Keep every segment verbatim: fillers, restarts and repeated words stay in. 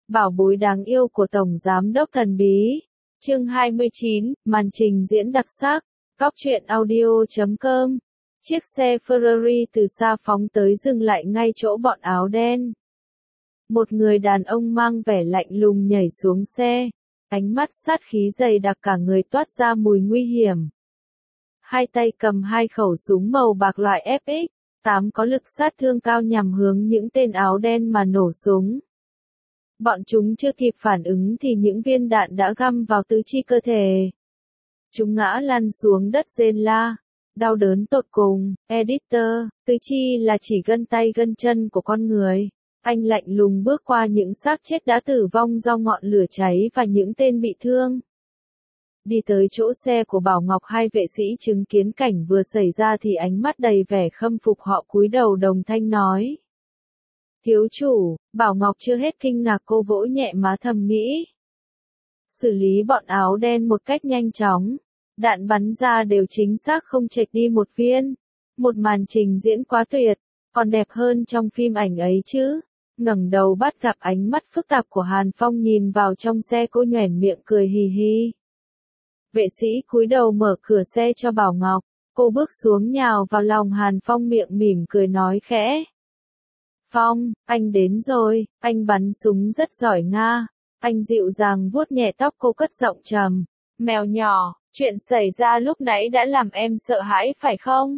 Bảo bối đáng yêu của Tổng Giám đốc thần bí. Chương hai mươi chín, màn trình diễn đặc sắc. Góc truyện audio chấm com. Chiếc xe Ferrari từ xa phóng tới dừng lại ngay chỗ bọn áo đen. Một người đàn ông mang vẻ lạnh lùng nhảy xuống xe, ánh mắt sát khí dày đặc cả người toát ra mùi nguy hiểm. Hai tay cầm hai khẩu súng màu bạc loại ép ích tám có lực sát thương cao nhằm hướng những tên áo đen mà nổ súng. Bọn chúng chưa kịp phản ứng thì những viên đạn đã găm vào tứ chi cơ thể. Chúng ngã lăn xuống đất rên la, đau đớn tột cùng. Editor, tứ chi là chỉ gân tay gân chân của con người. Anh lạnh lùng bước qua những xác chết đã tử vong do ngọn lửa cháy và những tên bị thương. Đi tới chỗ xe của Bảo Ngọc, hai vệ sĩ chứng kiến cảnh vừa xảy ra thì ánh mắt đầy vẻ khâm phục, họ cúi đầu đồng thanh nói. Thiếu chủ, Bảo Ngọc chưa hết kinh ngạc, cô vỗ nhẹ má thầm nghĩ. Xử lý bọn áo đen một cách nhanh chóng. Đạn bắn ra đều chính xác không chệch đi một viên. Một màn trình diễn quá tuyệt, còn đẹp hơn trong phim ảnh ấy chứ. Ngẩng đầu bắt gặp ánh mắt phức tạp của Hàn Phong nhìn vào trong xe, cô nhoẻn miệng cười hì hì. Vệ sĩ cúi đầu mở cửa xe cho Bảo Ngọc, cô bước xuống nhào vào lòng Hàn Phong, miệng mỉm cười nói khẽ. Phong, anh đến rồi, anh bắn súng rất giỏi nga. Anh dịu dàng vuốt nhẹ tóc cô, cất giọng trầm. Mèo nhỏ, chuyện xảy ra lúc nãy đã làm em sợ hãi phải không?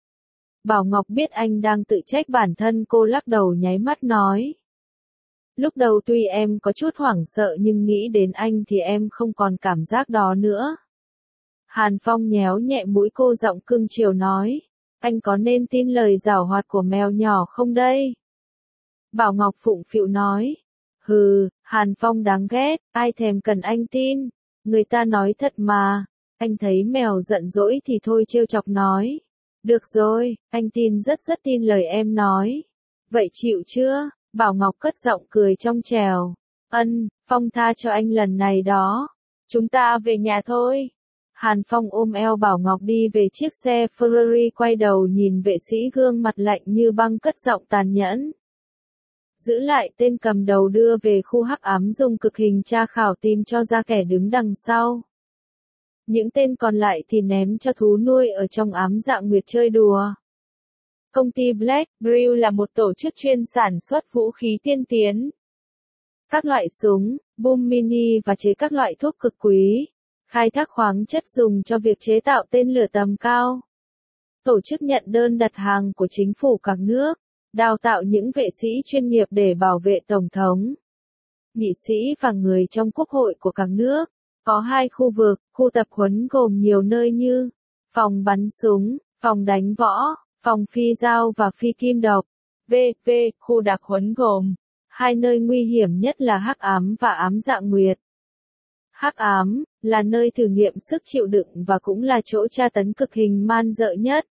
Bảo Ngọc biết anh đang tự trách bản thân, cô lắc đầu nháy mắt nói. Lúc đầu tuy em có chút hoảng sợ nhưng nghĩ đến anh thì em không còn cảm giác đó nữa. Hàn Phong nhéo nhẹ mũi cô, giọng cưng chiều nói. Anh có nên tin lời giảo hoạt của mèo nhỏ không đây? Bảo Ngọc phụng phịu nói. Hừ, Hàn Phong đáng ghét, ai thèm cần anh tin. Người ta nói thật mà. Anh thấy mèo giận dỗi thì thôi trêu chọc nói. Được rồi, anh tin, rất rất tin lời em nói. Vậy chịu chưa? Bảo Ngọc cất giọng cười trong trèo. Ân, Phong tha cho anh lần này đó. Chúng ta về nhà thôi. Hàn Phong ôm eo Bảo Ngọc đi về chiếc xe Ferrari, quay đầu nhìn vệ sĩ gương mặt lạnh như băng, cất giọng tàn nhẫn. Giữ lại tên cầm đầu, đưa về khu hắc ám, dùng cực hình tra khảo, tìm cho ra kẻ đứng đằng sau. Những tên còn lại thì ném cho thú nuôi ở trong ám dạ nguyệt chơi đùa. Công ty Black Brill là một tổ chức chuyên sản xuất vũ khí tiên tiến. Các loại súng, boom mini và chế các loại thuốc cực quý. Khai thác khoáng chất dùng cho việc chế tạo tên lửa tầm cao. Tổ chức nhận đơn đặt hàng của chính phủ các nước. Đào tạo những vệ sĩ chuyên nghiệp để bảo vệ Tổng thống, nghị sĩ và người trong quốc hội của các nước. Có hai khu vực, khu tập huấn gồm nhiều nơi như phòng bắn súng, phòng đánh võ, phòng phi dao và phi kim độc. vê vê, khu đặc huấn gồm hai nơi nguy hiểm nhất là Hắc Ám và Ám Dạ Nguyệt. Hắc Ám là nơi thử nghiệm sức chịu đựng và cũng là chỗ tra tấn cực hình man dợ nhất.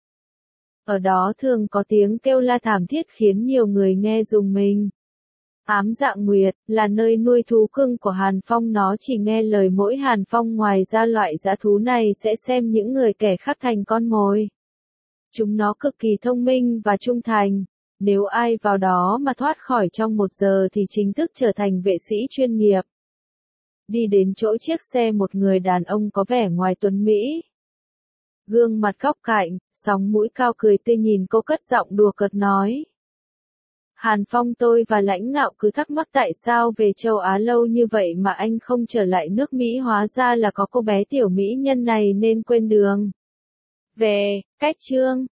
Ở đó thường có tiếng kêu la thảm thiết khiến nhiều người nghe rùng mình. Ám Dạ Nguyệt là nơi nuôi thú cưng của Hàn Phong, nó chỉ nghe lời mỗi Hàn Phong, ngoài ra loại dã thú này sẽ xem những người kẻ khác thành con mồi. Chúng nó cực kỳ thông minh và trung thành. Nếu ai vào đó mà thoát khỏi trong một giờ thì chính thức trở thành vệ sĩ chuyên nghiệp. Đi đến chỗ chiếc xe, một người đàn ông có vẻ ngoài tuấn mỹ. Gương mặt góc cạnh, sóng mũi cao, cười tươi nhìn cô, cất giọng đùa cợt nói. Hàn Phong, tôi và Lãnh Ngạo cứ thắc mắc tại sao về châu Á lâu như vậy mà anh không trở lại nước Mỹ, hóa ra là có cô bé tiểu mỹ nhân này nên quên đường. Về, cách chương.